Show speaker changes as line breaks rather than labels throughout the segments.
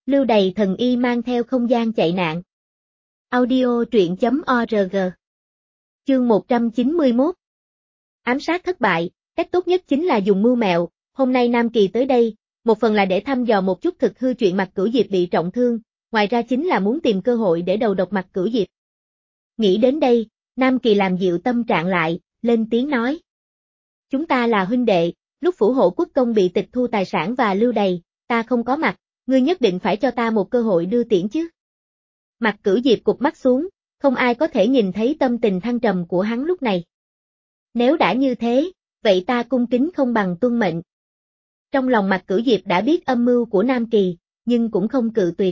Lưu Đày thần y mang theo không gian chạy nạn. Audio truyện.org. Chương 191. Ám sát thất bại, cách tốt nhất chính là dùng mưu mẹo. Hôm nay Nam Kỳ tới đây, một phần là để thăm dò một chút thực hư chuyện Mạc Cửu Diệp bị trọng thương, ngoài ra chính là muốn tìm cơ hội để đầu độc Mạc Cửu Diệp. Nghĩ đến đây, Nam Kỳ làm dịu tâm trạng lại, lên tiếng nói. Chúng ta là huynh đệ, lúc Phủ Hộ Quốc công bị tịch thu tài sản và Lưu Đày, ta không có mặt, ngươi nhất định phải cho ta một cơ hội đưa tiễn chứ. Mạc Cửu Diệp cụp mắt xuống, không ai có thể nhìn thấy tâm tình thăng trầm của hắn lúc này. Nếu đã như thế, vậy ta cung kính không bằng tuân mệnh. Trong lòng Mạc Cửu Diệp đã biết âm mưu của Nam Kỳ, nhưng cũng không cự tuyệt.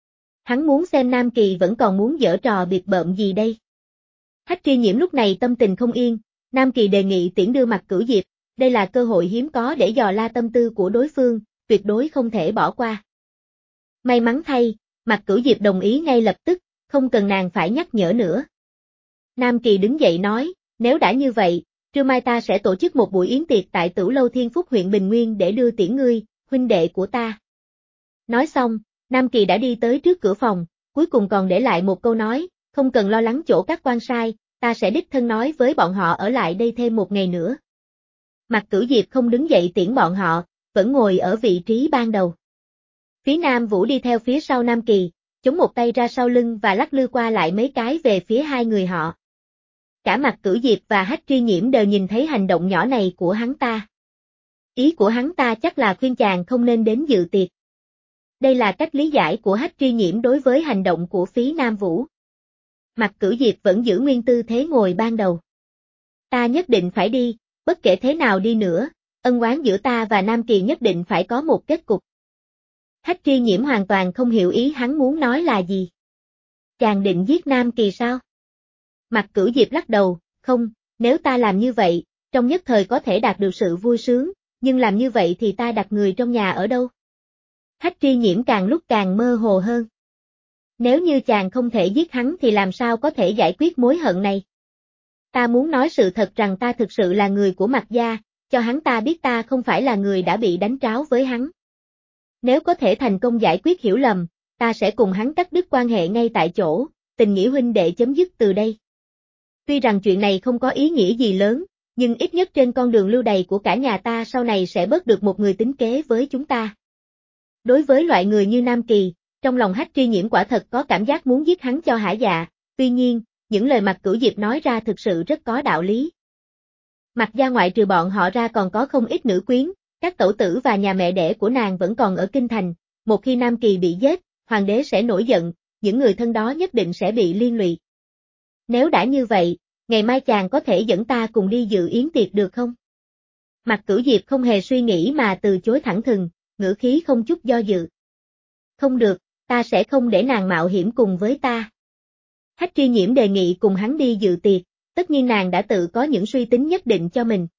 Hắn muốn xem Nam Kỳ vẫn còn muốn giở trò biệt bợm gì đây. Hách Tri Nhiễm lúc này tâm tình không yên, Nam Kỳ đề nghị tiễn đưa Mạc Cửu Diệp, đây là cơ hội hiếm có để dò la tâm tư của đối phương, tuyệt đối không thể bỏ qua. May mắn thay, Mạc Cửu Diệp đồng ý ngay lập tức, không cần nàng phải nhắc nhở nữa. Nam Kỳ đứng dậy nói, nếu đã như vậy, trưa mai ta sẽ tổ chức một buổi yến tiệc tại Tửu Lâu Thiên Phúc huyện Bình Nguyên để đưa tiễn ngươi, huynh đệ của ta. Nói xong, Nam Kỳ đã đi tới trước cửa phòng, cuối cùng còn để lại một câu nói, không cần lo lắng chỗ các quan sai, ta sẽ đích thân nói với bọn họ ở lại đây thêm một ngày nữa. Mạc Cửu Diệp không đứng dậy tiễn bọn họ, vẫn ngồi ở vị trí ban đầu. Phía Nam Vũ đi theo phía sau Nam Kỳ, chống một tay ra sau lưng và lắc lư qua lại mấy cái về phía hai người họ. Cả Mạc Cửu Diệp và Hách Tri Nhiễm đều nhìn thấy hành động nhỏ này của hắn ta. Ý của hắn ta chắc là khuyên chàng không nên đến dự tiệc. Đây là cách lý giải của Hách Tri Nhiễm đối với hành động của phía Nam Vũ. Mạc Cửu Diệp vẫn giữ nguyên tư thế ngồi ban đầu. Ta nhất định phải đi, bất kể thế nào đi nữa, ân oán giữa ta và Nam Kỳ nhất định phải có một kết cục. Hách Tri Nhiễm hoàn toàn không hiểu ý hắn muốn nói là gì. Chàng định giết Nam Kỳ sao? Mạc Cửu Diệp lắc đầu, không, nếu ta làm như vậy, trong nhất thời có thể đạt được sự vui sướng, nhưng làm như vậy thì ta đặt người trong nhà ở đâu? Hách Tri Nhiễm càng lúc càng mơ hồ hơn. Nếu như chàng không thể giết hắn thì làm sao có thể giải quyết mối hận này? Ta muốn nói sự thật rằng ta thực sự là người của Mạc gia, cho hắn ta biết ta không phải là người đã bị đánh tráo với hắn. Nếu có thể thành công giải quyết hiểu lầm, ta sẽ cùng hắn cắt đứt quan hệ ngay tại chỗ, tình nghĩa huynh đệ chấm dứt từ đây. Tuy rằng chuyện này không có ý nghĩa gì lớn, nhưng ít nhất trên con đường lưu đày của cả nhà ta sau này sẽ bớt được một người tính kế với chúng ta. Đối với loại người như Nam Kỳ, trong lòng Hách Tri Nhiễm quả thật có cảm giác muốn giết hắn cho hả dạ, tuy nhiên, những lời Mạc Cửu Diệp nói ra thực sự rất có đạo lý. Mạc gia ngoại trừ bọn họ ra còn có không ít nữ quyến, các tẩu tử và nhà mẹ đẻ của nàng vẫn còn ở Kinh Thành, một khi Nam Kỳ bị giết, hoàng đế sẽ nổi giận, những người thân đó nhất định sẽ bị liên lụy. Nếu đã như vậy, ngày mai chàng có thể dẫn ta cùng đi dự yến tiệc được không? Mạc Cửu Diệp không hề suy nghĩ mà từ chối thẳng thừng, ngữ khí không chút do dự. Không được, ta sẽ không để nàng mạo hiểm cùng với ta. Hách Tri Nhiễm đề nghị cùng hắn đi dự tiệc, tất nhiên nàng đã tự có những suy tính nhất định cho mình.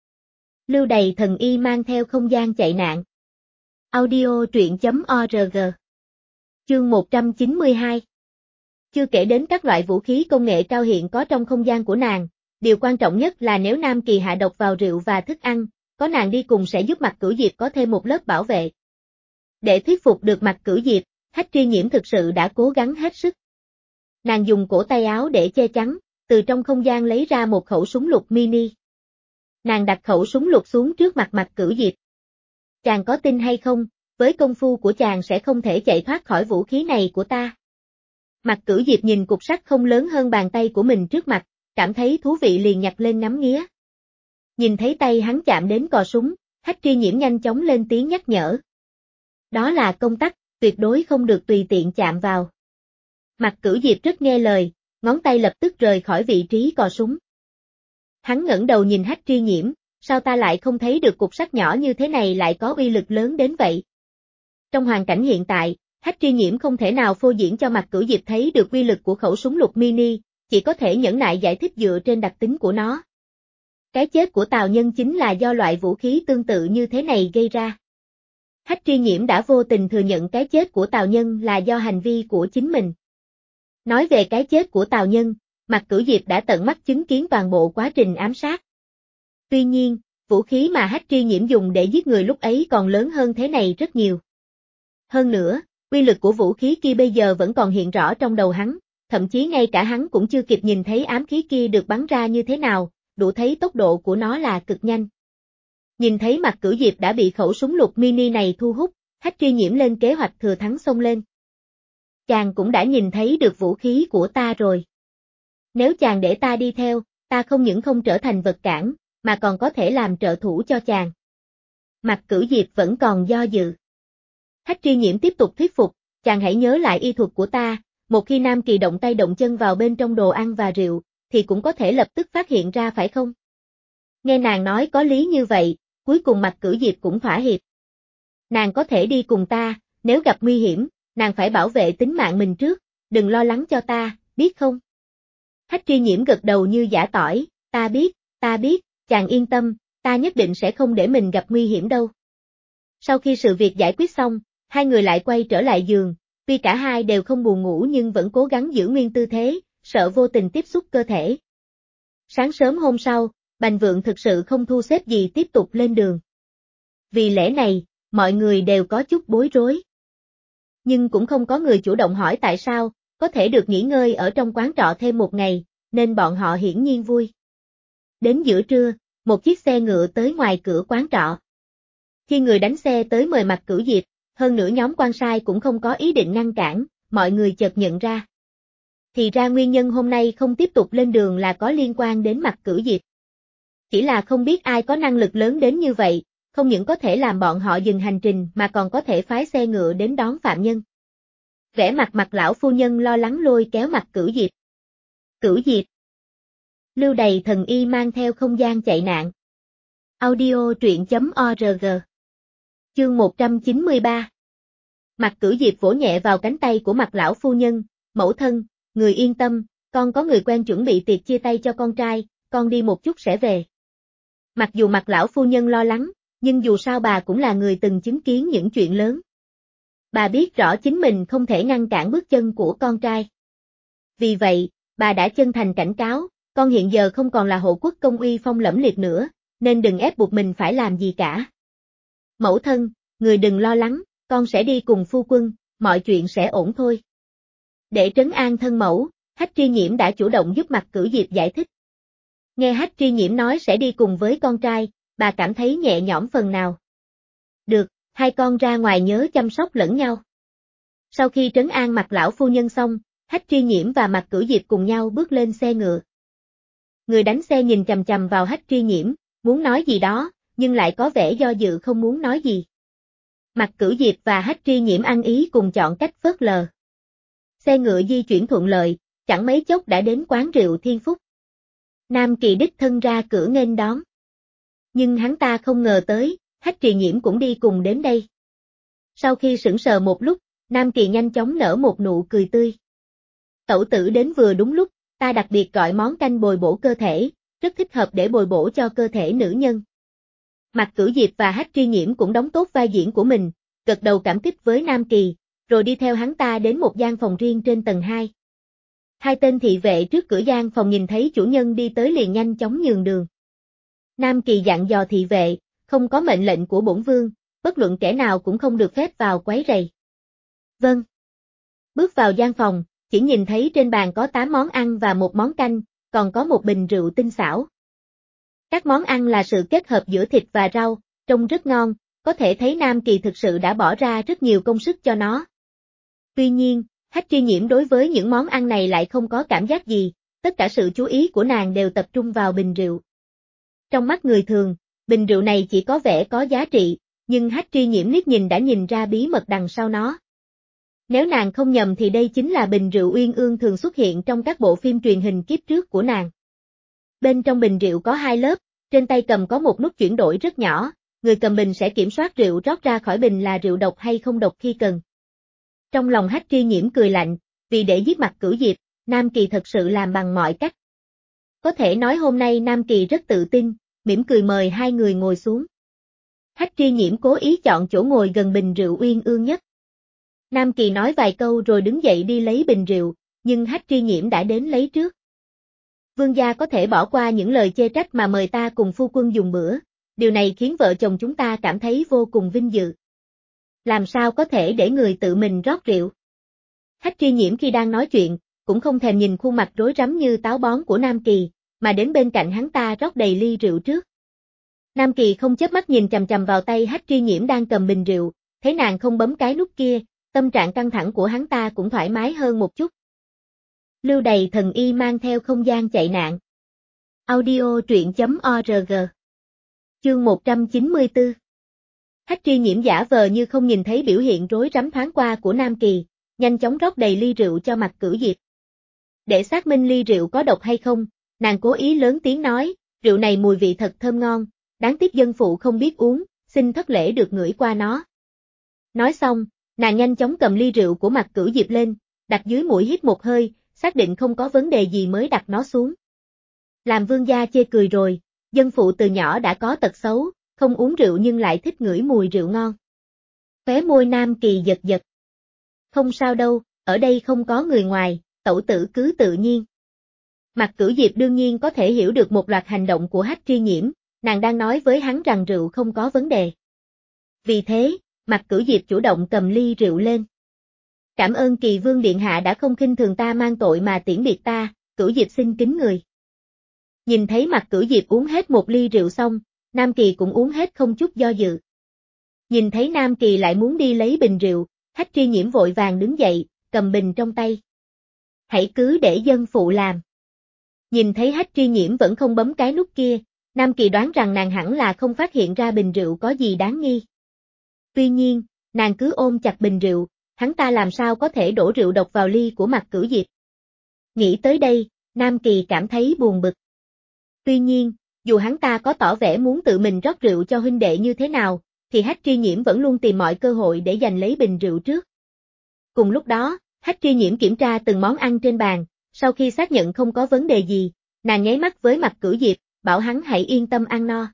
Lưu Đày thần y mang theo không gian chạy nạn. Audio truyện.org. Chương 192. Chưa kể đến các loại vũ khí công nghệ cao hiện có trong không gian của nàng, điều quan trọng nhất là nếu Nam Kỳ hạ độc vào rượu và thức ăn, có nàng đi cùng sẽ giúp Mạc Cửu Diệp có thêm một lớp bảo vệ. Để thuyết phục được Mạc Cửu Diệp, Hách Tri Nhiễm thực sự đã cố gắng hết sức. Nàng dùng cổ tay áo để che chắn, từ trong không gian lấy ra một khẩu súng lục mini. Nàng đặt khẩu súng lục xuống trước mặt Mạc Cửu Diệp. Chàng có tin hay không, với công phu của chàng sẽ không thể chạy thoát khỏi vũ khí này của ta. Mạc Cửu Diệp nhìn cục sắt không lớn hơn bàn tay của mình trước mặt, cảm thấy thú vị liền nhặt lên ngắm nghía. Nhìn thấy tay hắn chạm đến cò súng, Hách Tri Nhiễm nhanh chóng lên tiếng nhắc nhở. Đó là công tắc, tuyệt đối không được tùy tiện chạm vào. Mạc Cửu Diệp rất nghe lời, ngón tay lập tức rời khỏi vị trí cò súng. Hắn ngẩng đầu nhìn Hách Tri Nhiễm, sao ta lại không thấy được cục sắt nhỏ như thế này lại có uy lực lớn đến vậy? Trong hoàn cảnh hiện tại, Hách Tri Nhiễm không thể nào phô diễn cho Mạc Cửu Diệp thấy được uy lực của khẩu súng lục mini, chỉ có thể nhẫn nại giải thích dựa trên đặc tính của nó. Cái chết của Tào Nhân chính là do loại vũ khí tương tự như thế này gây ra. Hách Tri Nhiễm đã vô tình thừa nhận cái chết của Tào Nhân là do hành vi của chính mình. Nói về cái chết của Tào Nhân, Mạc Cửu Diệp đã tận mắt chứng kiến toàn bộ quá trình ám sát. Tuy nhiên, vũ khí mà Hách Tri Nhiễm dùng để giết người lúc ấy còn lớn hơn thế này rất nhiều. Hơn nữa, Uy lực của vũ khí kia bây giờ vẫn còn hiện rõ trong đầu hắn, thậm chí ngay cả hắn cũng chưa kịp nhìn thấy ám khí kia được bắn ra như thế nào, đủ thấy tốc độ của nó là cực nhanh. Nhìn thấy Mạc Cửu Diệp đã bị khẩu súng lục mini này thu hút, Hách Tri Nhiễm lên kế hoạch thừa thắng xông lên. Chàng cũng đã nhìn thấy được vũ khí của ta rồi. Nếu chàng để ta đi theo, ta không những không trở thành vật cản, mà còn có thể làm trợ thủ cho chàng. Mạc Cửu Diệp vẫn còn do dự. Hách Tri Nhiễm tiếp tục thuyết phục, chàng hãy nhớ lại y thuật của ta, một khi Nam Kỳ động tay động chân vào bên trong đồ ăn và rượu, thì cũng có thể lập tức phát hiện ra phải không? Nghe nàng nói có lý như vậy, cuối cùng Mạc Cửu Diệp cũng thỏa hiệp. Nàng có thể đi cùng ta, nếu gặp nguy hiểm, nàng phải bảo vệ tính mạng mình trước, đừng lo lắng cho ta, biết không? Hách Tri Nhiễm gật đầu như giả tỏi, ta biết, chàng yên tâm, ta nhất định sẽ không để mình gặp nguy hiểm đâu. Sau khi sự việc giải quyết xong, hai người lại quay trở lại giường, tuy cả hai đều không buồn ngủ nhưng vẫn cố gắng giữ nguyên tư thế, sợ vô tình tiếp xúc cơ thể. Sáng sớm hôm sau, Bành Vượng thực sự không thu xếp gì tiếp tục lên đường. Vì lẽ này, mọi người đều có chút bối rối. Nhưng cũng không có người chủ động hỏi tại sao, có thể được nghỉ ngơi ở trong quán trọ thêm một ngày, nên bọn họ hiển nhiên vui. Đến giữa trưa, một chiếc xe ngựa tới ngoài cửa quán trọ. Khi người đánh xe tới mời Mạc Cửu Diệp, hơn nữa nhóm quan sai cũng không có ý định ngăn cản, mọi người chợt nhận ra. Thì ra nguyên nhân hôm nay không tiếp tục lên đường là có liên quan đến Mạc Cửu Diệp. Chỉ là không biết ai có năng lực lớn đến như vậy, không những có thể làm bọn họ dừng hành trình mà còn có thể phái xe ngựa đến đón phạm nhân. Vẻ mặt Mạc lão phu nhân lo lắng lôi kéo Mạc Cửu Diệp. Cửu Diệp. Lưu Đầy thần y mang theo không gian chạy nạn. Audio truyện.org. Chương 193. Mạc Cửu Diệp vỗ nhẹ vào cánh tay của Mạc lão phu nhân, mẫu thân, người yên tâm, con có người quen chuẩn bị tiệc chia tay cho con trai, con đi một chút sẽ về. Mặc dù Mạc lão phu nhân lo lắng, nhưng dù sao bà cũng là người từng chứng kiến những chuyện lớn. Bà biết rõ chính mình không thể ngăn cản bước chân của con trai. Vì vậy, bà đã chân thành cảnh cáo, con hiện giờ không còn là hộ quốc công uy phong lẫm liệt nữa, nên đừng ép buộc mình phải làm gì cả. Mẫu thân, người đừng lo lắng, con sẽ đi cùng phu quân, mọi chuyện sẽ ổn thôi. Để trấn an thân mẫu, Hách Tri Nhiễm đã chủ động giúp Mạc Cửu Diệp giải thích. Nghe Hách Tri Nhiễm nói sẽ đi cùng với con trai, bà cảm thấy nhẹ nhõm phần nào. Được, hai con ra ngoài nhớ chăm sóc lẫn nhau. Sau khi trấn an Mạc lão phu nhân xong, Hách Tri Nhiễm và Mạc Cửu Diệp cùng nhau bước lên xe ngựa. Người đánh xe nhìn chằm chằm vào Hách Tri Nhiễm, muốn nói gì đó, nhưng lại có vẻ do dự không muốn nói gì. Mạc Cửu Diệp và Hách Tri Nhiễm ăn ý cùng chọn cách phớt lờ. Xe ngựa di chuyển thuận lợi, chẳng mấy chốc đã đến quán rượu Thiên Phúc. Nam Kỳ đích thân ra cửa nghênh đón. Nhưng hắn ta không ngờ tới, Hách Tri Nhiễm cũng đi cùng đến đây. Sau khi sững sờ một lúc, Nam Kỳ nhanh chóng nở một nụ cười tươi. Tẩu tử đến vừa đúng lúc, ta đặc biệt gọi món canh bồi bổ cơ thể, rất thích hợp để bồi bổ cho cơ thể nữ nhân. Mạc Cửu Diệp và Hách Tri Nhiễm cũng đóng tốt vai diễn của mình, gật đầu cảm kích với Nam Kỳ, rồi đi theo hắn ta đến một gian phòng riêng trên tầng 2. Hai tên thị vệ trước cửa gian phòng nhìn thấy chủ nhân đi tới liền nhanh chóng nhường đường. Nam Kỳ dặn dò thị vệ, không có mệnh lệnh của bổn vương, bất luận kẻ nào cũng không được phép vào quấy rầy. Vâng. Bước vào gian phòng, chỉ nhìn thấy trên bàn có 8 món ăn và một món canh, còn có một bình rượu tinh xảo. Các món ăn là sự kết hợp giữa thịt và rau, trông rất ngon, có thể thấy Nam Kỳ thực sự đã bỏ ra rất nhiều công sức cho nó. Tuy nhiên, Hách Tri Nhiễm đối với những món ăn này lại không có cảm giác gì, tất cả sự chú ý của nàng đều tập trung vào bình rượu. Trong mắt người thường, bình rượu này chỉ có vẻ có giá trị, nhưng Hách Tri Nhiễm liếc nhìn đã nhìn ra bí mật đằng sau nó. Nếu nàng không nhầm thì đây chính là bình rượu uyên ương thường xuất hiện trong các bộ phim truyền hình kiếp trước của nàng. Bên trong bình rượu có 2 lớp, trên tay cầm có một nút chuyển đổi rất nhỏ, người cầm bình sẽ kiểm soát rượu rót ra khỏi bình là rượu độc hay không độc khi cần. Trong lòng Hách Tri Nhiễm cười lạnh, vì để giết Mạc Cửu Diệp, Nam Kỳ thật sự làm bằng mọi cách. Có thể nói hôm nay Nam Kỳ rất tự tin, mỉm cười mời hai người ngồi xuống. Hách Tri Nhiễm cố ý chọn chỗ ngồi gần bình rượu uyên ương nhất. Nam Kỳ nói vài câu rồi đứng dậy đi lấy bình rượu, nhưng Hách Tri Nhiễm đã đến lấy trước. Vương gia có thể bỏ qua những lời chê trách mà mời ta cùng phu quân dùng bữa, điều này khiến vợ chồng chúng ta cảm thấy vô cùng vinh dự. Làm sao có thể để người tự mình rót rượu? Hách Tri Nhiễm khi đang nói chuyện, cũng không thèm nhìn khuôn mặt rối rắm như táo bón của Nam Kỳ, mà đến bên cạnh hắn ta rót đầy ly rượu trước. Nam Kỳ không chớp mắt nhìn chằm chằm vào tay Hách Tri Nhiễm đang cầm bình rượu, thấy nàng không bấm cái nút kia, tâm trạng căng thẳng của hắn ta cũng thoải mái hơn một chút. Lưu Đầy Thần Y mang theo không gian chạy nạn. Audio truyện.org. Chương 194. Hách Tri Nhiễm giả vờ như không nhìn thấy biểu hiện rối rắm thoáng qua của Nam Kỳ, nhanh chóng rót đầy ly rượu cho Mạc Cửu Diệp. Để xác minh ly rượu có độc hay không, nàng cố ý lớn tiếng nói, rượu này mùi vị thật thơm ngon, đáng tiếc dân phụ không biết uống, xin thất lễ được ngửi qua nó. Nói xong, nàng nhanh chóng cầm ly rượu của Mạc Cửu Diệp lên, đặt dưới mũi hít một hơi, xác định không có vấn đề gì mới đặt nó xuống. Làm vương gia chê cười rồi, dân phụ từ nhỏ đã có tật xấu, không uống rượu nhưng lại thích ngửi mùi rượu ngon. Khóe môi Nam Kỳ giật giật. Không sao đâu, ở đây không có người ngoài, tẩu tử cứ tự nhiên. Mạc Cửu Diệp đương nhiên có thể hiểu được một loạt hành động của Hách Tri Nhiễm, nàng đang nói với hắn rằng rượu không có vấn đề. Vì thế, Mạc Cửu Diệp chủ động cầm ly rượu lên. Cảm ơn Kỳ Vương Điện Hạ đã không khinh thường ta mang tội mà tiễn biệt ta, Cửu Diệp xin kính người. Nhìn thấy Mạc Cửu Diệp uống hết một ly rượu xong, Nam Kỳ cũng uống hết không chút do dự. Nhìn thấy Nam Kỳ lại muốn đi lấy bình rượu, Hách Tri Nhiễm vội vàng đứng dậy, cầm bình trong tay. Hãy cứ để dân phụ làm. Nhìn thấy Hách Tri Nhiễm vẫn không bấm cái nút kia, Nam Kỳ đoán rằng nàng hẳn là không phát hiện ra bình rượu có gì đáng nghi. Tuy nhiên, nàng cứ ôm chặt bình rượu, hắn ta làm sao có thể đổ rượu độc vào ly của Mạc Cửu Diệp. Nghĩ tới đây, Nam Kỳ cảm thấy buồn bực. Tuy nhiên, dù hắn ta có tỏ vẻ muốn tự mình rót rượu cho huynh đệ như thế nào, thì Hách Tri Nhiễm vẫn luôn tìm mọi cơ hội để giành lấy bình rượu trước. Cùng lúc đó, Hách Tri Nhiễm kiểm tra từng món ăn trên bàn, sau khi xác nhận không có vấn đề gì, nàng nháy mắt với Mạc Cửu Diệp, bảo hắn hãy yên tâm ăn no.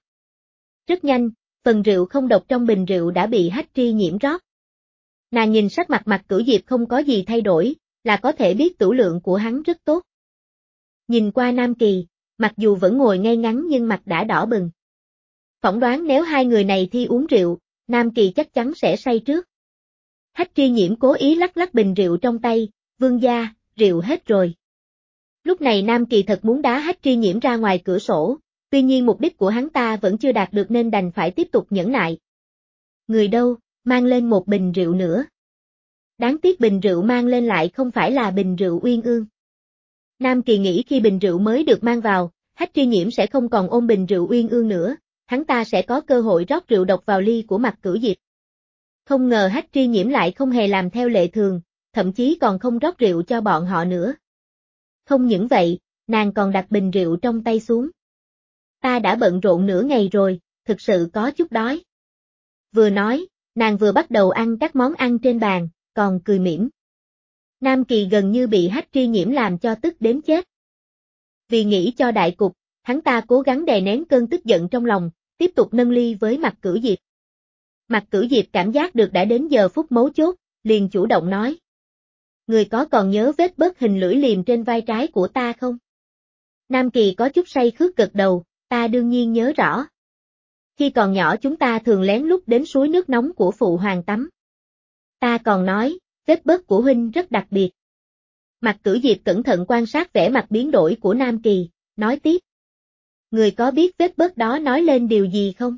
Rất nhanh, phần rượu không độc trong bình rượu đã bị Hách Tri Nhiễm rót. Nàng nhìn sắc mặt Mạc Cửu Diệp không có gì thay đổi, là có thể biết tửu lượng của hắn rất tốt. Nhìn qua Nam Kỳ, mặc dù vẫn ngồi ngay ngắn nhưng mặt đã đỏ bừng. Phỏng đoán nếu hai người này thi uống rượu, Nam Kỳ chắc chắn sẽ say trước. Hách Tri Nhiễm cố ý lắc lắc bình rượu trong tay, vương gia, rượu hết rồi. Lúc này Nam Kỳ thật muốn đá Hách Tri Nhiễm ra ngoài cửa sổ, tuy nhiên mục đích của hắn ta vẫn chưa đạt được nên đành phải tiếp tục nhẫn nại. Người đâu, mang lên một bình rượu nữa. Đáng tiếc bình rượu mang lên lại không phải là bình rượu Uyên Ương. Nam Kỳ nghĩ khi bình rượu mới được mang vào, Hách Tri Nhiễm sẽ không còn ôm bình rượu Uyên Ương nữa, hắn ta sẽ có cơ hội rót rượu độc vào ly của Mạc Cửu Diệp. Không ngờ Hách Tri Nhiễm lại không hề làm theo lệ thường, thậm chí còn không rót rượu cho bọn họ nữa. Không những vậy, nàng còn đặt bình rượu trong tay xuống. Ta đã bận rộn nửa ngày rồi, thực sự có chút đói. Vừa nói, nàng vừa bắt đầu ăn các món ăn trên bàn, còn cười mỉm. Nam Kỳ gần như bị Hách Tri Nhiễm làm cho tức đến chết. Vì nghĩ cho đại cục, hắn ta cố gắng đè nén cơn tức giận trong lòng, tiếp tục nâng ly với Mạc Cửu Diệp. Mạc Cửu Diệp cảm giác được đã đến giờ phút mấu chốt, liền chủ động nói. Người có còn nhớ vết bớt hình lưỡi liềm trên vai trái của ta không? Nam Kỳ có chút say khướt gật đầu, ta đương nhiên nhớ rõ. Khi còn nhỏ chúng ta thường lén lút đến suối nước nóng của phụ hoàng tắm. Ta còn nói, vết bớt của huynh rất đặc biệt. Mạc Cửu Diệp cẩn thận quan sát vẻ mặt biến đổi của Nam Kỳ, nói tiếp. Người có biết vết bớt đó nói lên điều gì không?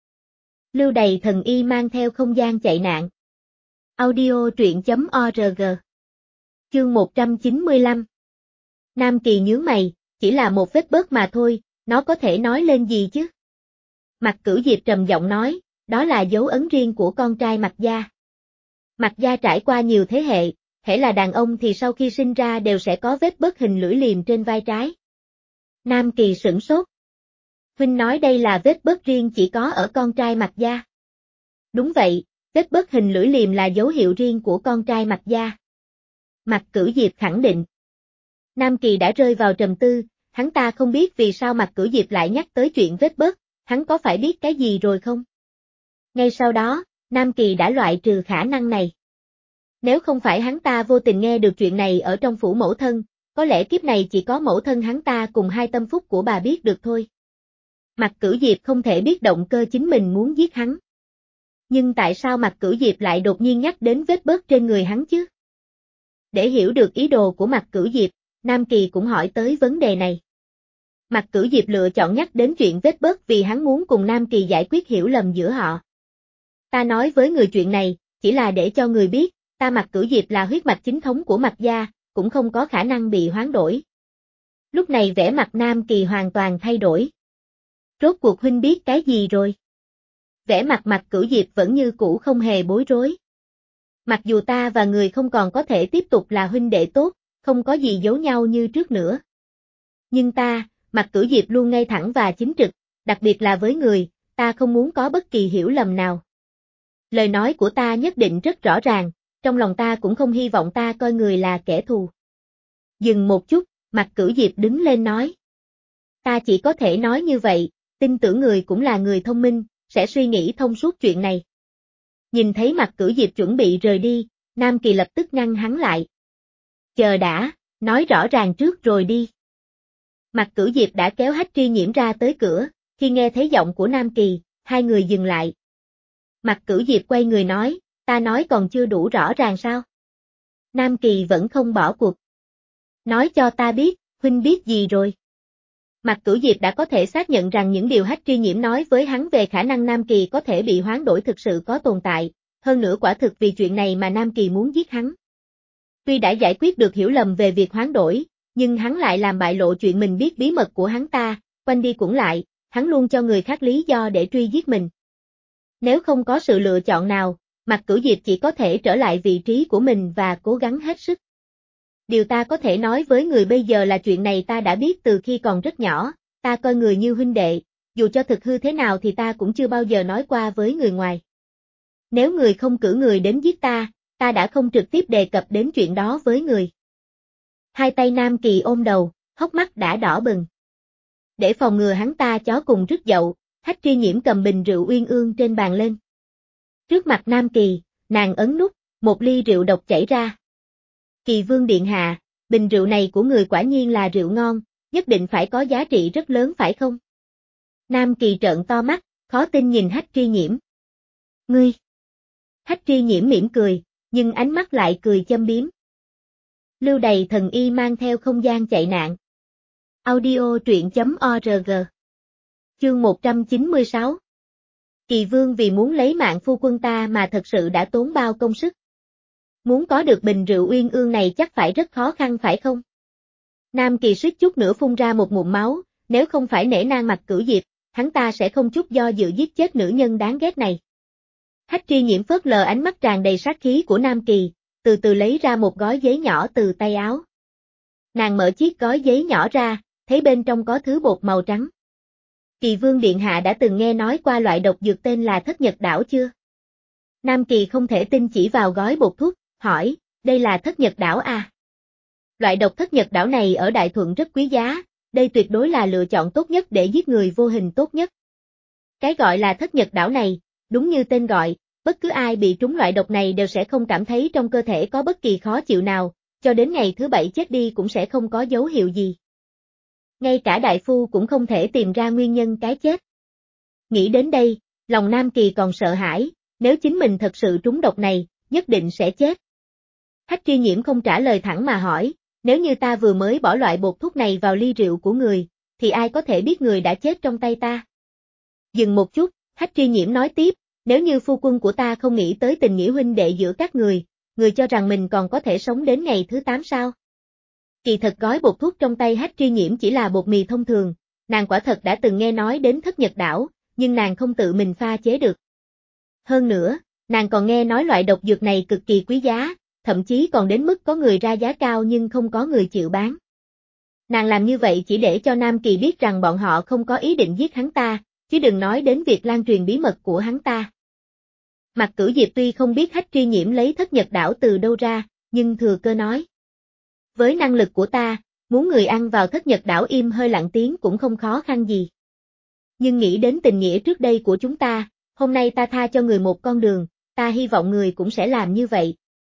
Lưu Đầy Thần Y mang theo không gian chạy nạn. Audio truyện.org. Chương 195. Nam Kỳ nhướng mày, chỉ là một vết bớt mà thôi, nó có thể nói lên gì chứ? Mạc Cửu Diệp trầm giọng nói, đó là dấu ấn riêng của con trai Mạc gia. Mạc gia trải qua nhiều thế hệ, hễ là đàn ông thì sau khi sinh ra đều sẽ có vết bớt hình lưỡi liềm trên vai trái. Nam Kỳ sửng sốt. Huynh nói đây là vết bớt riêng chỉ có ở con trai Mạc gia. Đúng vậy, vết bớt hình lưỡi liềm là dấu hiệu riêng của con trai Mạc gia. Mạc Cửu Diệp khẳng định. Nam Kỳ đã rơi vào trầm tư, hắn ta không biết vì sao Mạc Cửu Diệp lại nhắc tới chuyện vết bớt, hắn có phải biết cái gì rồi không? Ngay sau đó, Nam Kỳ đã loại trừ khả năng này. Nếu không phải hắn ta vô tình nghe được chuyện này ở trong phủ mẫu thân, có lẽ kiếp này chỉ có mẫu thân hắn ta cùng hai tâm phúc của bà biết được thôi. Mạc Cửu Diệp không thể biết động cơ chính mình muốn giết hắn. Nhưng tại sao Mạc Cửu Diệp lại đột nhiên nhắc đến vết bớt trên người hắn chứ? Để hiểu được ý đồ của Mạc Cửu Diệp, Nam Kỳ cũng hỏi tới vấn đề này. Mạc Cửu Diệp lựa chọn nhắc đến chuyện vết bớt vì hắn muốn cùng Nam Kỳ giải quyết hiểu lầm giữa họ. Ta nói với người chuyện này, chỉ là để cho người biết, ta Mạc Cửu Diệp là huyết mạch chính thống của Mạc gia, cũng không có khả năng bị hoán đổi. Lúc này vẻ mặt Nam Kỳ hoàn toàn thay đổi. Rốt cuộc huynh biết cái gì rồi? Vẻ mặt Mạc Cửu Diệp vẫn như cũ không hề bối rối. Mặc dù ta và người không còn có thể tiếp tục là huynh đệ tốt, không có gì giấu nhau như trước nữa. Nhưng ta, Mạc Cửu Diệp luôn ngay thẳng và chính trực, đặc biệt là với người, ta không muốn có bất kỳ hiểu lầm nào. Lời nói của ta nhất định rất rõ ràng, trong lòng ta cũng không hy vọng ta coi người là kẻ thù. Dừng một chút, Mạc Cửu Diệp đứng lên nói. Ta chỉ có thể nói như vậy, tin tưởng người cũng là người thông minh, sẽ suy nghĩ thông suốt chuyện này. Nhìn thấy Mạc Cửu Diệp chuẩn bị rời đi, Nam Kỳ lập tức ngăn hắn lại. Chờ đã, nói rõ ràng trước rồi đi. Mạc Cửu Diệp đã kéo Hách Tri Nhiễm ra tới cửa, khi nghe thấy giọng của Nam Kỳ, hai người dừng lại. Mạc Cửu Diệp quay người nói, ta nói còn chưa đủ rõ ràng sao? Nam Kỳ vẫn không bỏ cuộc. Nói cho ta biết, huynh biết gì rồi? Mạc Cửu Diệp đã có thể xác nhận rằng những điều Hách Tri Nhiễm nói với hắn về khả năng Nam Kỳ có thể bị hoán đổi thực sự có tồn tại, hơn nữa quả thực vì chuyện này mà Nam Kỳ muốn giết hắn. Tuy đã giải quyết được hiểu lầm về việc hoán đổi, nhưng hắn lại làm bại lộ chuyện mình biết bí mật của hắn ta, quanh đi quẩn lại, hắn luôn cho người khác lý do để truy giết mình. Nếu không có sự lựa chọn nào, Mạc Cửu Diệp chỉ có thể trở lại vị trí của mình và cố gắng hết sức. Điều ta có thể nói với người bây giờ là chuyện này ta đã biết từ khi còn rất nhỏ, ta coi người như huynh đệ, dù cho thực hư thế nào thì ta cũng chưa bao giờ nói qua với người ngoài. Nếu người không cử người đến giết ta, ta đã không trực tiếp đề cập đến chuyện đó với người. Hai tay Nam Kỳ ôm đầu, hốc mắt đã đỏ bừng. Để phòng ngừa hắn ta chó cùng rứt dậu, Hách Tri Nhiễm cầm bình rượu uyên ương trên bàn lên. Trước mặt Nam Kỳ, nàng ấn nút, một ly rượu độc chảy ra. Kỳ Vương điện hạ, bình rượu này của người quả nhiên là rượu ngon, nhất định phải có giá trị rất lớn phải không? Nam Kỳ trợn to mắt, khó tin nhìn Hách Tri Nhiễm. Ngươi! Hách Tri Nhiễm mỉm cười, nhưng ánh mắt lại cười châm biếm. Lưu Đày thần y mang theo không gian chạy nạn. Audio truyện.org. Chương 196. Kỳ Vương vì muốn lấy mạng phu quân ta mà thật sự đã tốn bao công sức. Muốn có được bình rượu uyên ương này chắc phải rất khó khăn phải không? Nam Kỳ suýt chút nữa phun ra một ngụm máu, nếu không phải nể nang Mạc Cửu Diệp, hắn ta sẽ không chút do dự giết chết nữ nhân đáng ghét này. Hách Tri Nhiễm phớt lờ ánh mắt tràn đầy sát khí của Nam Kỳ, từ từ lấy ra một gói giấy nhỏ từ tay áo. Nàng mở chiếc gói giấy nhỏ ra, thấy bên trong có thứ bột màu trắng. Kỳ Vương điện hạ đã từng nghe nói qua loại độc dược tên là Thất Nhật Đảo chưa? Nam Kỳ không thể tin chỉ vào gói bột thuốc, hỏi, đây là Thất Nhật Đảo à? Loại độc Thất Nhật Đảo này ở Đại Thuận rất quý giá, đây tuyệt đối là lựa chọn tốt nhất để giết người vô hình tốt nhất. Cái gọi là Thất Nhật Đảo này, đúng như tên gọi, bất cứ ai bị trúng loại độc này đều sẽ không cảm thấy trong cơ thể có bất kỳ khó chịu nào, cho đến ngày thứ 7 chết đi cũng sẽ không có dấu hiệu gì. Ngay cả đại phu cũng không thể tìm ra nguyên nhân cái chết. Nghĩ đến đây, lòng Nam Kỳ còn sợ hãi, nếu chính mình thật sự trúng độc này, nhất định sẽ chết. Hách Tri Nhiễm không trả lời thẳng mà hỏi, nếu như ta vừa mới bỏ loại bột thuốc này vào ly rượu của người, thì ai có thể biết người đã chết trong tay ta? Dừng một chút, Hách Tri Nhiễm nói tiếp, nếu như phu quân của ta không nghĩ tới tình nghĩa huynh đệ giữa các người cho rằng mình còn có thể sống đến ngày thứ 8 sao? Kỳ thật gói bột thuốc trong tay Hách Tri Nhiễm chỉ là bột mì thông thường, nàng quả thật đã từng nghe nói đến Thất Nhật Đảo, nhưng nàng không tự mình pha chế được. Hơn nữa, nàng còn nghe nói loại độc dược này cực kỳ quý giá, thậm chí còn đến mức có người ra giá cao nhưng không có người chịu bán. Nàng làm như vậy chỉ để cho Nam Kỳ biết rằng bọn họ không có ý định giết hắn ta, chứ đừng nói đến việc lan truyền bí mật của hắn ta. Mạc Cửu Diệp tuy không biết Hách Tri Nhiễm lấy Thất Nhật Đảo từ đâu ra, nhưng thừa cơ nói. Với năng lực của ta, muốn người ăn vào Thất Nhật Đảo im hơi lặng tiếng cũng không khó khăn gì. Nhưng nghĩ đến tình nghĩa trước đây của chúng ta, hôm nay ta tha cho người một con đường, ta hy vọng người cũng sẽ làm như vậy.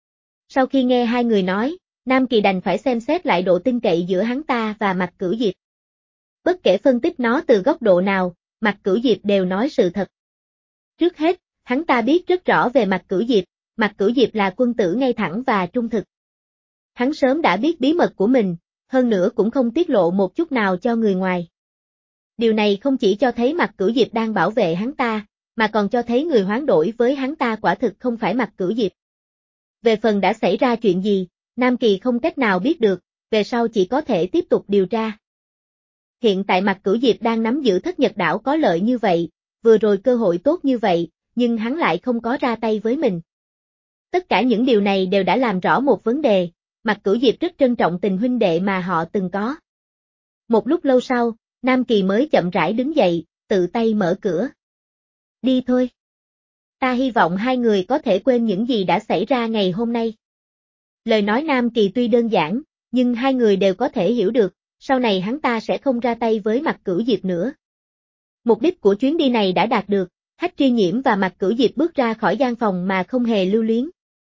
Sau khi nghe hai người nói, Nam Kỳ đành phải xem xét lại độ tin cậy giữa hắn ta và Mạc Cửu Diệp. Bất kể phân tích nó từ góc độ nào, Mạc Cửu Diệp đều nói sự thật. Trước hết, Hắn ta biết rất rõ về Mạc Cửu Diệp, Mạc Cửu Diệp là quân tử ngay thẳng và trung thực. Hắn sớm đã biết bí mật của mình, hơn nữa cũng không tiết lộ một chút nào cho người ngoài. Điều này không chỉ cho thấy Mạc Cửu Diệp đang bảo vệ hắn ta, mà còn cho thấy người hoán đổi với hắn ta quả thực không phải Mạc Cửu Diệp. Về phần đã xảy ra chuyện gì, Nam Kỳ không cách nào biết được, về sau chỉ có thể tiếp tục điều tra. Hiện tại Mạc Cửu Diệp đang nắm giữ Thất Nhật Đảo có lợi như vậy, vừa rồi cơ hội tốt như vậy, nhưng hắn lại không có ra tay với mình. Tất cả những điều này đều đã làm rõ một vấn đề, Mạc Cửu Diệp rất trân trọng tình huynh đệ mà họ từng có. Một lúc lâu sau, Nam Kỳ mới chậm rãi đứng dậy, tự tay mở cửa. Đi thôi. Ta hy vọng hai người có thể quên những gì đã xảy ra ngày hôm nay. Lời nói Nam Kỳ tuy đơn giản, nhưng hai người đều có thể hiểu được, sau này hắn ta sẽ không ra tay với Mạc Cửu Diệp nữa. Mục đích của chuyến đi này đã đạt được, Hách Tri Nhiễm và Mạc Cửu Diệp bước ra khỏi gian phòng mà không hề lưu luyến.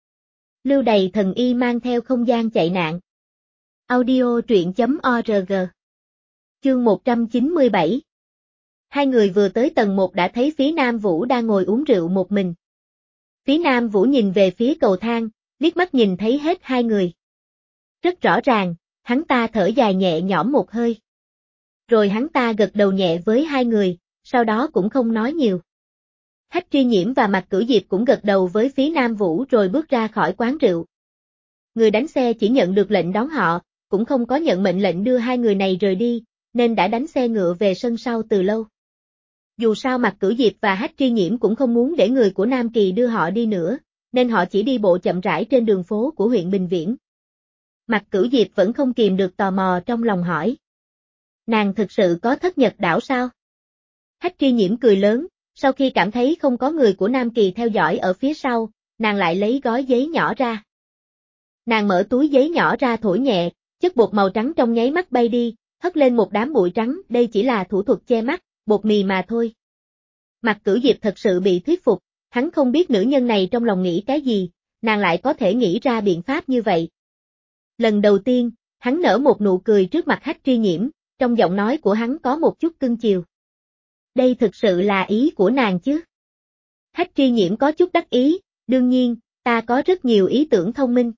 Lưu Đầy Thần Y mang theo không gian chạy nạn. Audio truyện.org. Chương 197. Hai người vừa tới tầng 1 đã thấy Phí Nam Vũ đang ngồi uống rượu một mình. Phí Nam Vũ nhìn về phía cầu thang, liếc mắt nhìn thấy hết hai người. Rất rõ ràng, hắn ta thở dài nhẹ nhõm một hơi. Rồi hắn ta gật đầu nhẹ với hai người, sau đó cũng không nói nhiều. Hách Tri Nhiễm và Mạc Cửu Diệp cũng gật đầu với Phí Nam Vũ rồi bước ra khỏi quán rượu. Người đánh xe chỉ nhận được lệnh đón họ, cũng không có nhận mệnh lệnh đưa hai người này rời đi, nên đã đánh xe ngựa về sân sau từ lâu. Dù sao Mạc Cửu Diệp và Hách Tri Nhiễm cũng không muốn để người của Nam Kỳ đưa họ đi nữa, nên họ chỉ đi bộ chậm rãi trên đường phố của huyện Bình Viễn. Mạc Cửu Diệp vẫn không kìm được tò mò trong lòng hỏi. Nàng thực sự có Thất Nhật Đảo sao? Hách Tri Nhiễm cười lớn, sau khi cảm thấy không có người của Nam Kỳ theo dõi ở phía sau, nàng lại lấy gói giấy nhỏ ra. Nàng mở túi giấy nhỏ ra thổi nhẹ, chất bột màu trắng trong nháy mắt bay đi, hất lên một đám bụi trắng, đây chỉ là thủ thuật che mắt, bột mì mà thôi. Mạc Cửu Diệp thật sự bị thuyết phục, hắn không biết nữ nhân này trong lòng nghĩ cái gì, nàng lại có thể nghĩ ra biện pháp như vậy. Lần đầu tiên, hắn nở một nụ cười trước mặt Hách Tri Nhiễm, trong giọng nói của hắn có một chút cưng chiều. Đây thực sự là ý của nàng chứ? Hách Tri Nhiễm có chút đắc ý, đương nhiên, ta có rất nhiều ý tưởng thông minh.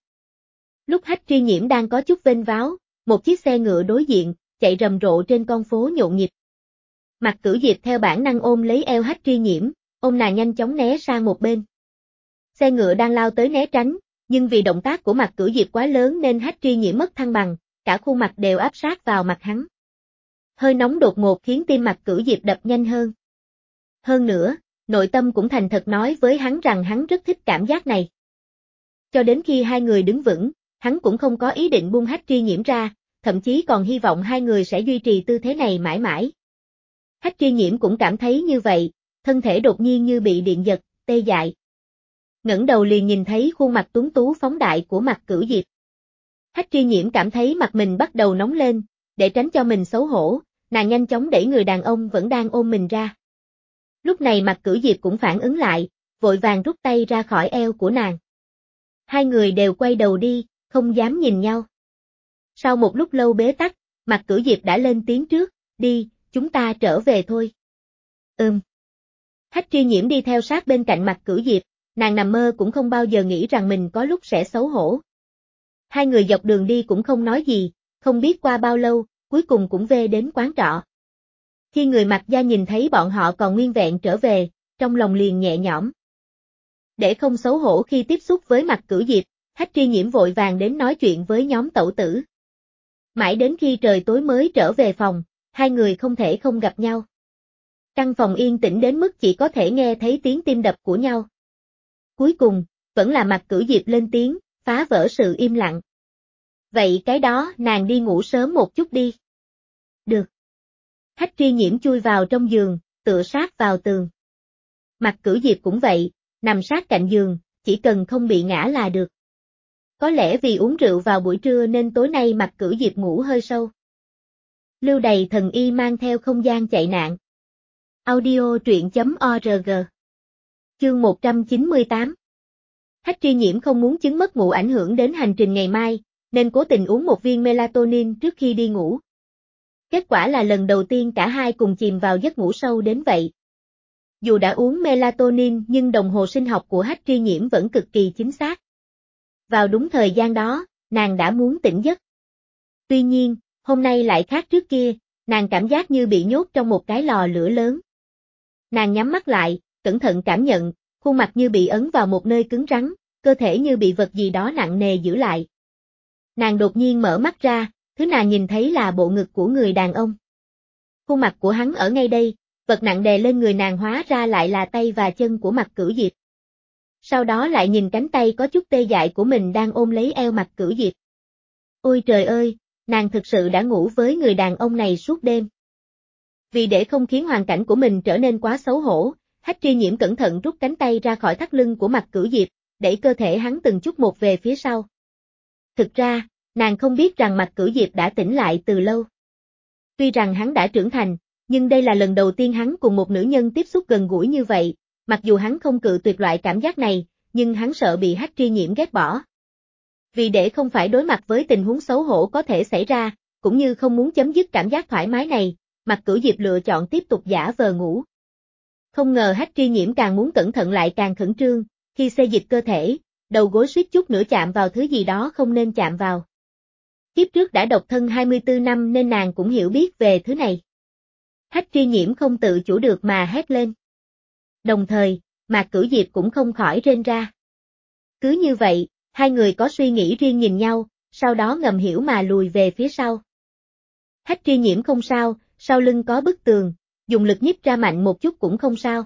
Lúc Hách Tri Nhiễm đang có chút vênh váo, một chiếc xe ngựa đối diện, chạy rầm rộ trên con phố nhộn nhịp. Mạc Cửu Diệp theo bản năng ôm lấy eo Hách Tri Nhiễm, ông nàng nhanh chóng né sang một bên. Xe ngựa đang lao tới né tránh, nhưng vì động tác của Mạc Cửu Diệp quá lớn nên Hách Tri Nhiễm mất thăng bằng, cả khuôn mặt đều áp sát vào mặt hắn. Hơi nóng đột ngột khiến tim Mạc Cửu Diệp đập nhanh hơn. Hơn nữa, nội tâm cũng thành thật nói với hắn rằng hắn rất thích cảm giác này. Cho đến khi hai người đứng vững, hắn cũng không có ý định buông Hách Tri Nhiễm ra, thậm chí còn hy vọng hai người sẽ duy trì tư thế này mãi mãi. Hách Tri Nhiễm cũng cảm thấy như vậy, thân thể đột nhiên như bị điện giật, tê dại. Ngẩng đầu liền nhìn thấy khuôn mặt tuấn tú phóng đại của Mạc Cửu Diệp. Hách Tri Nhiễm cảm thấy mặt mình bắt đầu nóng lên, để tránh cho mình xấu hổ, nàng nhanh chóng đẩy người đàn ông vẫn đang ôm mình ra. Lúc này Mạc Cửu Diệp cũng phản ứng lại, vội vàng rút tay ra khỏi eo của nàng. Hai người đều quay đầu đi, không dám nhìn nhau. Sau một lúc lâu bế tắc, Mạc Cửu Diệp đã lên tiếng trước, đi, chúng ta trở về thôi. Hách Tri Nhiễm đi theo sát bên cạnh Mạc Cửu Diệp, nàng nằm mơ cũng không bao giờ nghĩ rằng mình có lúc sẽ xấu hổ. Hai người dọc đường đi cũng không nói gì, không biết qua bao lâu, cuối cùng cũng về đến quán trọ. Khi người Mạc gia nhìn thấy bọn họ còn nguyên vẹn trở về, trong lòng liền nhẹ nhõm. Để không xấu hổ khi tiếp xúc với Mạc Cửu Diệp, Hách Tri Nhiễm vội vàng đến nói chuyện với nhóm tẩu tử. Mãi đến khi trời tối mới trở về phòng, hai người không thể không gặp nhau. Căn phòng yên tĩnh đến mức chỉ có thể nghe thấy tiếng tim đập của nhau. Cuối cùng, vẫn là Mạc Cửu Diệp lên tiếng, phá vỡ sự im lặng. Vậy cái đó nàng đi ngủ sớm một chút đi. Được. Hách Tri Nhiễm chui vào trong giường, tựa sát vào tường. Mạc Cửu Diệp cũng vậy, nằm sát cạnh giường, chỉ cần không bị ngã là được. Có lẽ vì uống rượu vào buổi trưa nên tối nay Mạc Cửu Diệp ngủ hơi sâu. Lưu Đầy Thần Y mang theo không gian chạy nạn. Audio truyện.org. Chương 198. Hách Tri Nhiễm không muốn chứng mất ngủ ảnh hưởng đến hành trình ngày mai, nên cố tình uống một viên melatonin trước khi đi ngủ. Kết quả là lần đầu tiên cả hai cùng chìm vào giấc ngủ sâu đến vậy. Dù đã uống melatonin nhưng đồng hồ sinh học của Hách Tri Nhiễm vẫn cực kỳ chính xác. Vào đúng thời gian đó, nàng đã muốn tỉnh giấc. Tuy nhiên, hôm nay lại khác trước kia, nàng cảm giác như bị nhốt trong một cái lò lửa lớn. Nàng nhắm mắt lại, cẩn thận cảm nhận, khuôn mặt như bị ấn vào một nơi cứng rắn, cơ thể như bị vật gì đó nặng nề giữ lại. Nàng đột nhiên mở mắt ra, thứ nàng nhìn thấy là bộ ngực của người đàn ông. Khuôn mặt của hắn ở ngay đây, vật nặng đè lên người nàng hóa ra lại là tay và chân của Mạc Cửu Diệp. Sau đó lại nhìn cánh tay có chút tê dại của mình đang ôm lấy eo Mạc Cửu Diệp. Ôi trời ơi, nàng thực sự đã ngủ với người đàn ông này suốt đêm. Vì để không khiến hoàn cảnh của mình trở nên quá xấu hổ, Hách Tri Nhiễm cẩn thận rút cánh tay ra khỏi thắt lưng của Mạc Cửu Diệp, đẩy cơ thể hắn từng chút một về phía sau. Thực ra, nàng không biết rằng Mạc Cửu Diệp đã tỉnh lại từ lâu. Tuy rằng hắn đã trưởng thành, nhưng đây là lần đầu tiên hắn cùng một nữ nhân tiếp xúc gần gũi như vậy, mặc dù hắn không cự tuyệt loại cảm giác này, nhưng hắn sợ bị Hách Tri Nhiễm ghét bỏ. Vì để không phải đối mặt với tình huống xấu hổ có thể xảy ra, cũng như không muốn chấm dứt cảm giác thoải mái này, Mạc Cửu Diệp lựa chọn tiếp tục giả vờ ngủ. Không ngờ Hách Tri Nhiễm càng muốn cẩn thận lại càng khẩn trương, khi xê dịch cơ thể, đầu gối suýt chút nữa chạm vào thứ gì đó không nên chạm vào. Kiếp trước đã độc thân 24 năm nên nàng cũng hiểu biết về thứ này. Hách Tri Nhiễm không tự chủ được mà hét lên. Đồng thời, Mạc Cửu Diệp cũng không khỏi rên ra. Cứ như vậy, hai người có suy nghĩ riêng nhìn nhau, sau đó ngầm hiểu mà lùi về phía sau. Hách Tri Nhiễm không sao, sau lưng có bức tường, dùng lực nhích ra mạnh một chút cũng không sao.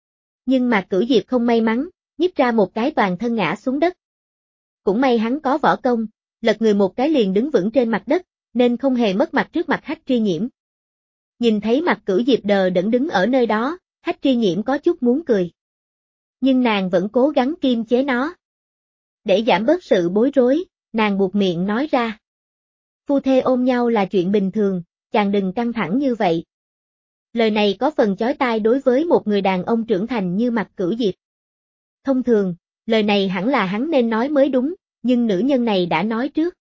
Nhưng Mạc Cửu Diệp không may mắn, nhích ra một cái toàn thân ngã xuống đất. Cũng may hắn có võ công, lật người một cái liền đứng vững trên mặt đất, nên không hề mất mặt trước mặt Hách Tri Nhiễm. Nhìn thấy Mạc Cửu Diệp đờ đẫn đứng ở nơi đó, Hách Tri Nhiễm có chút muốn cười. Nhưng nàng vẫn cố gắng kiềm chế nó. Để giảm bớt sự bối rối, nàng buộc miệng nói ra. Phu thê ôm nhau là chuyện bình thường, chàng đừng căng thẳng như vậy. Lời này có phần chói tai đối với một người đàn ông trưởng thành như Mạc Cửu Diệp. Thông thường, lời này hẳn là hắn nên nói mới đúng, nhưng nữ nhân này đã nói trước.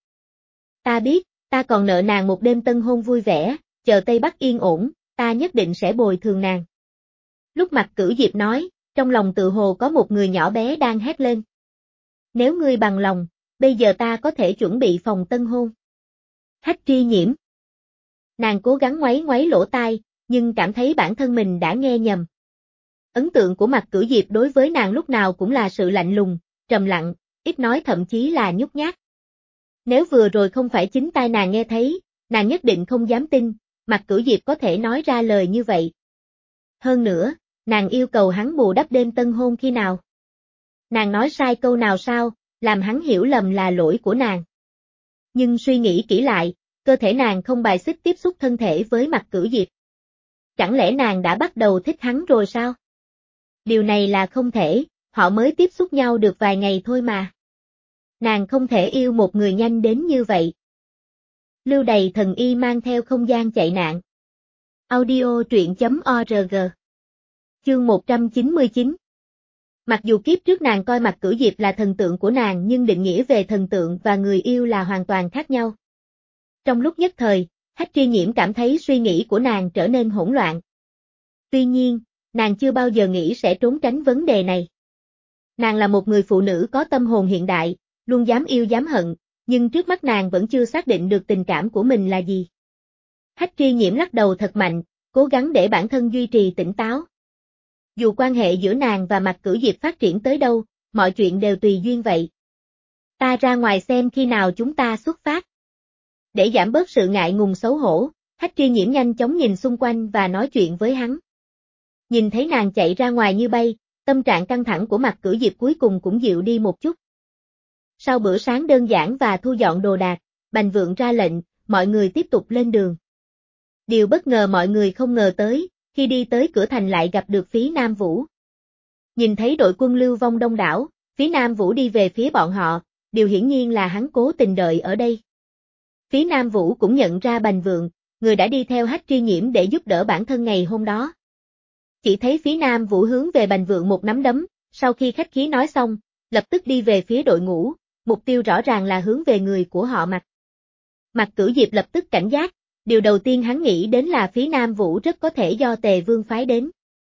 Ta biết, ta còn nợ nàng một đêm tân hôn vui vẻ, chờ Tây Bắc yên ổn, ta nhất định sẽ bồi thường nàng. Lúc Mạc Cửu Diệp nói, trong lòng tự hồ có một người nhỏ bé đang hét lên. Nếu ngươi bằng lòng, bây giờ ta có thể chuẩn bị phòng tân hôn. Hách Tri Nhiễm. Nàng cố gắng ngoáy ngoáy lỗ tai, nhưng cảm thấy bản thân mình đã nghe nhầm. Ấn tượng của Mạc Cửu Diệp đối với nàng lúc nào cũng là sự lạnh lùng, trầm lặng, ít nói thậm chí là nhút nhát. Nếu vừa rồi không phải chính tai nàng nghe thấy, nàng nhất định không dám tin, Mạc Cửu Diệp có thể nói ra lời như vậy. Hơn nữa, nàng yêu cầu hắn bù đắp đêm tân hôn khi nào? Nàng nói sai câu nào sao, làm hắn hiểu lầm là lỗi của nàng. Nhưng suy nghĩ kỹ lại, cơ thể nàng không bài xích tiếp xúc thân thể với Mạc Cửu Diệp. Chẳng lẽ nàng đã bắt đầu thích hắn rồi sao? Điều này là không thể, họ mới tiếp xúc nhau được vài ngày thôi mà. Nàng không thể yêu một người nhanh đến như vậy. Lưu Đày Thần Y mang theo không gian chạy nạn. Audio truyện.org. Chương 199. Mặc dù kiếp trước nàng coi Mạc Cửu Diệp là thần tượng của nàng nhưng định nghĩa về thần tượng và người yêu là hoàn toàn khác nhau. Trong lúc nhất thời, Hách Tri Nhiễm cảm thấy suy nghĩ của nàng trở nên hỗn loạn. Tuy nhiên, nàng chưa bao giờ nghĩ sẽ trốn tránh vấn đề này. Nàng là một người phụ nữ có tâm hồn hiện đại, luôn dám yêu dám hận, nhưng trước mắt nàng vẫn chưa xác định được tình cảm của mình là gì. Hách Tri Nhiễm lắc đầu thật mạnh, cố gắng để bản thân duy trì tỉnh táo. Dù quan hệ giữa nàng và Mạc Cửu Diệp phát triển tới đâu, mọi chuyện đều tùy duyên vậy. Ta ra ngoài xem khi nào chúng ta xuất phát. Để giảm bớt sự ngại ngùng xấu hổ, Hách Tri Nhiễm nhanh chóng nhìn xung quanh và nói chuyện với hắn. Nhìn thấy nàng chạy ra ngoài như bay, tâm trạng căng thẳng của Mạc Cửu Diệp cuối cùng cũng dịu đi một chút. Sau bữa sáng đơn giản và thu dọn đồ đạc, Bành Vượng ra lệnh, mọi người tiếp tục lên đường. Điều bất ngờ mọi người không ngờ tới, khi đi tới cửa thành lại gặp được Phí Nam Vũ. Nhìn thấy đội quân lưu vong đông đảo, Phí Nam Vũ đi về phía bọn họ, điều hiển nhiên là hắn cố tình đợi ở đây. Phí Nam Vũ cũng nhận ra Bành Vượng, người đã đi theo Hách Tri Nhiễm để giúp đỡ bản thân ngày hôm đó. Chỉ thấy Phí Nam Vũ hướng về Bành Vượng một nắm đấm, sau khi khách khí nói xong, lập tức đi về phía đội ngũ, mục tiêu rõ ràng là hướng về người của họ Mạc. Mạc Cửu Diệp lập tức cảnh giác, điều đầu tiên hắn nghĩ đến là Phí Nam Vũ rất có thể do Tề Vương phái đến.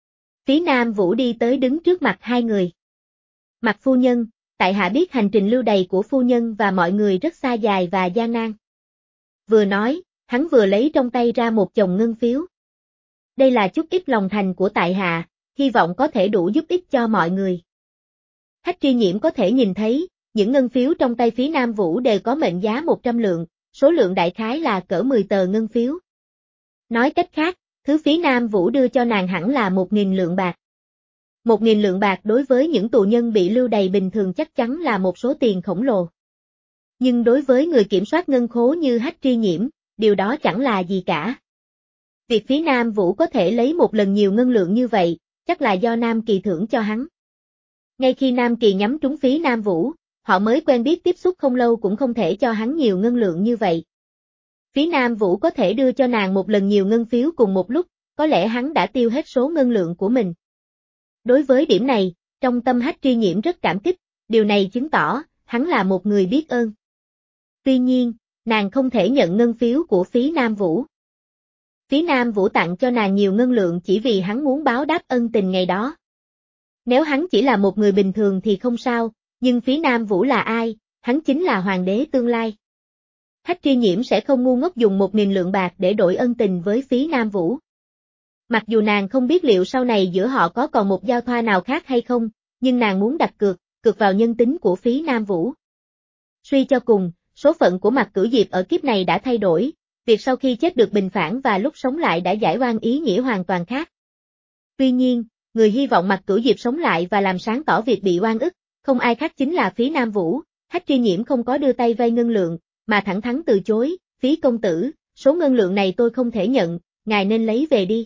Phí Nam Vũ đi tới đứng trước mặt hai người. Mặt phu nhân, tại hạ biết hành trình lưu đày của phu nhân và mọi người rất xa dài và gian nan. Vừa nói, hắn vừa lấy trong tay ra một chồng ngân phiếu. Đây là chút ít lòng thành của tại hạ, hy vọng có thể đủ giúp ích cho mọi người. Hách Tri Nhiễm có thể nhìn thấy, những ngân phiếu trong tay Phí Nam Vũ đều có mệnh giá 100 lượng, số lượng đại khái là cỡ 10 tờ ngân phiếu. Nói cách khác, thứ Phí Nam Vũ đưa cho nàng hẳn là 1.000 lượng bạc. 1.000 lượng bạc đối với những tù nhân bị lưu đày bình thường chắc chắn là một số tiền khổng lồ. Nhưng đối với người kiểm soát ngân khố như Hách Tri Nhiễm, điều đó chẳng là gì cả. Việc Phí Nam Vũ có thể lấy một lần nhiều ngân lượng như vậy, chắc là do Nam Kỳ thưởng cho hắn. Ngay khi Nam Kỳ nhắm trúng Phí Nam Vũ, họ mới quen biết tiếp xúc không lâu cũng không thể cho hắn nhiều ngân lượng như vậy. Phí Nam Vũ có thể đưa cho nàng một lần nhiều ngân phiếu cùng một lúc, có lẽ hắn đã tiêu hết số ngân lượng của mình. Đối với điểm này, trong tâm Hách Tri Nhiễm rất cảm kích, điều này chứng tỏ, hắn là một người biết ơn. Tuy nhiên, nàng không thể nhận ngân phiếu của Phí Nam Vũ. Phí Nam Vũ tặng cho nàng nhiều ngân lượng chỉ vì hắn muốn báo đáp ân tình ngày đó. Nếu hắn chỉ là một người bình thường thì không sao, nhưng Phí Nam Vũ là ai? Hắn chính là hoàng đế tương lai. Hách Tri Nhiễm sẽ không ngu ngốc dùng 1.000 lượng bạc để đổi ân tình với Phí Nam Vũ. Mặc dù nàng không biết liệu sau này giữa họ có còn một giao thoa nào khác hay không, nhưng nàng muốn đặt cược vào nhân tính của Phí Nam Vũ. Suy cho cùng, số phận của Mạc Cửu Diệp ở kiếp này đã thay đổi, việc sau khi chết được bình phản và lúc sống lại đã giải oan ý nghĩa hoàn toàn khác. Tuy nhiên, người hy vọng Mạc Cửu Diệp sống lại và làm sáng tỏ việc bị oan ức, không ai khác chính là Phí Nam Vũ. Hách Tri Nhiễm không có đưa tay vay ngân lượng, mà thẳng thắn từ chối, Phí công tử, số ngân lượng này tôi không thể nhận, ngài nên lấy về đi.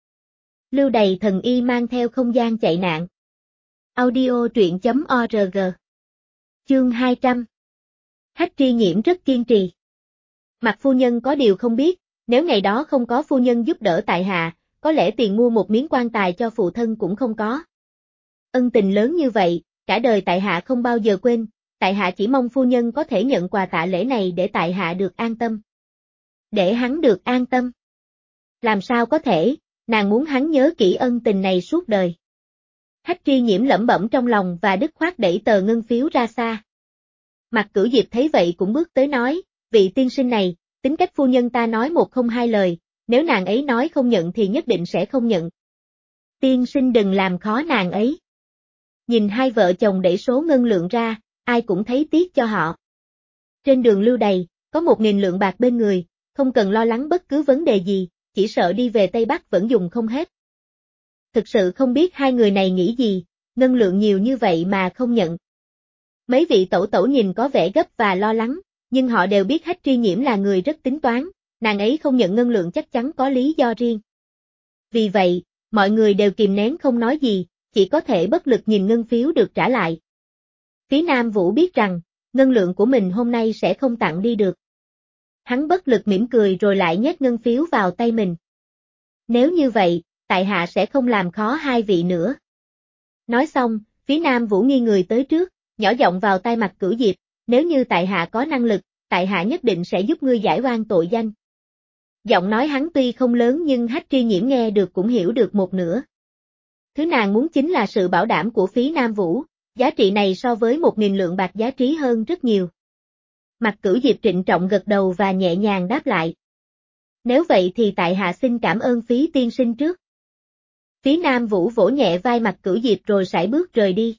Lưu đày thần y mang theo không gian chạy nạn. Audio truyện.org. Chương 200. Hách Tri Nhiễm rất kiên trì. Mặt phu nhân có điều không biết, nếu ngày đó không có phu nhân giúp đỡ tại hạ, có lẽ tiền mua một miếng quan tài cho phụ thân cũng không có. Ân tình lớn như vậy, cả đời tại hạ không bao giờ quên, tại hạ chỉ mong phu nhân có thể nhận quà tạ lễ này để tại hạ được an tâm. Để hắn được an tâm. Làm sao có thể, nàng muốn hắn nhớ kỹ ân tình này suốt đời. Hách Tri Nhiễm lẩm bẩm trong lòng và dứt khoát đẩy tờ ngân phiếu ra xa. Mạc Cửu Diệp thấy vậy cũng bước tới nói, vị tiên sinh này, tính cách phu nhân ta nói một không hai lời, nếu nàng ấy nói không nhận thì nhất định sẽ không nhận. Tiên sinh đừng làm khó nàng ấy. Nhìn hai vợ chồng đẩy số ngân lượng ra, ai cũng thấy tiếc cho họ. Trên đường lưu đày, có 1.000 lượng bạc bên người, không cần lo lắng bất cứ vấn đề gì, chỉ sợ đi về Tây Bắc vẫn dùng không hết. Thực sự không biết hai người này nghĩ gì, ngân lượng nhiều như vậy mà không nhận. Mấy vị tẩu tẩu nhìn có vẻ gấp và lo lắng, nhưng họ đều biết Hách Tri Nhiễm là người rất tính toán, nàng ấy không nhận ngân lượng chắc chắn có lý do riêng. Vì vậy, mọi người đều kìm nén không nói gì, chỉ có thể bất lực nhìn ngân phiếu được trả lại. Phí Nam Vũ biết rằng, ngân lượng của mình hôm nay sẽ không tặng đi được. Hắn bất lực mỉm cười rồi lại nhét ngân phiếu vào tay mình. Nếu như vậy, tại hạ sẽ không làm khó hai vị nữa. Nói xong, Phí Nam Vũ nghiêng người tới trước, nhỏ giọng vào tai Mạc Cửu Diệp, nếu như tại hạ có năng lực, tại hạ nhất định sẽ giúp ngươi giải oan tội danh. Giọng nói hắn tuy không lớn nhưng Hách Tri Nhiễm nghe được cũng hiểu được một nửa. Thứ nàng muốn chính là sự bảo đảm của Phí Nam Vũ, giá trị này so với 1.000 lượng bạc giá trị hơn rất nhiều. Mạc Cửu Diệp trịnh trọng gật đầu và nhẹ nhàng đáp lại. Nếu vậy thì tại hạ xin cảm ơn Phí tiên sinh trước. Phí Nam Vũ vỗ nhẹ vai Mạc Cửu Diệp rồi sải bước rời đi.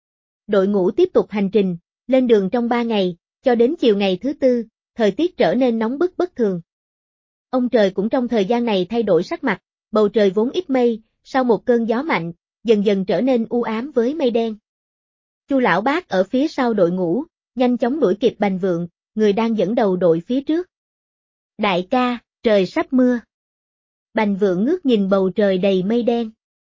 Đội ngũ tiếp tục hành trình, lên đường trong 3 ngày, cho đến chiều ngày thứ tư, thời tiết trở nên nóng bức bất thường. Ông trời cũng trong thời gian này thay đổi sắc mặt, bầu trời vốn ít mây, sau một cơn gió mạnh, dần dần trở nên u ám với mây đen. Chu lão bác ở phía sau đội ngũ, nhanh chóng đuổi kịp Bành Vượng, người đang dẫn đầu đội phía trước. Đại ca, trời sắp mưa. Bành Vượng ngước nhìn bầu trời đầy mây đen.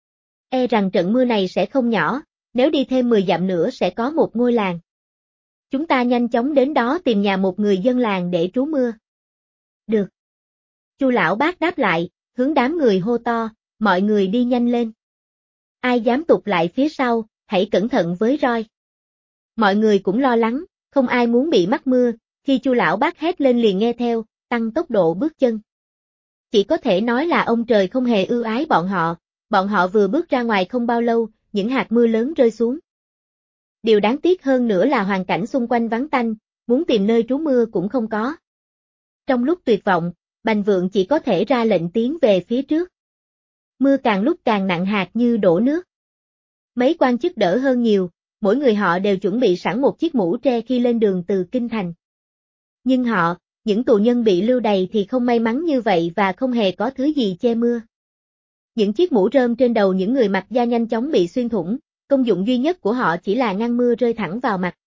E rằng trận mưa này sẽ không nhỏ, nếu đi thêm 10 dặm nữa sẽ có một ngôi làng. Chúng ta nhanh chóng đến đó tìm nhà một người dân làng để trú mưa. Được. Chu lão bác đáp lại, hướng đám người hô to, mọi người đi nhanh lên. Ai dám tụt lại phía sau, hãy cẩn thận với roi. Mọi người cũng lo lắng, không ai muốn bị mắc mưa, khi Chu lão bác hét lên liền nghe theo, tăng tốc độ bước chân. Chỉ có thể nói là ông trời không hề ưu ái bọn họ, Bọn họ vừa bước ra ngoài không bao lâu, những hạt mưa lớn rơi xuống. Điều đáng tiếc hơn nữa là hoàn cảnh xung quanh vắng tanh, muốn tìm nơi trú mưa cũng không có. Trong lúc tuyệt vọng, Bành Vượng chỉ có thể ra lệnh tiến về phía trước. Mưa càng lúc càng nặng hạt như đổ nước. Mấy quan chức đỡ hơn nhiều, mỗi người họ đều chuẩn bị sẵn một chiếc mũ tre khi lên đường từ Kinh Thành. Nhưng họ, những tù nhân bị lưu đày thì không may mắn như vậy và không hề có thứ gì che mưa. Những chiếc mũ rơm trên đầu những người mặc da nhanh chóng bị xuyên thủng, công dụng duy nhất của họ chỉ là ngăn mưa rơi thẳng vào mặt.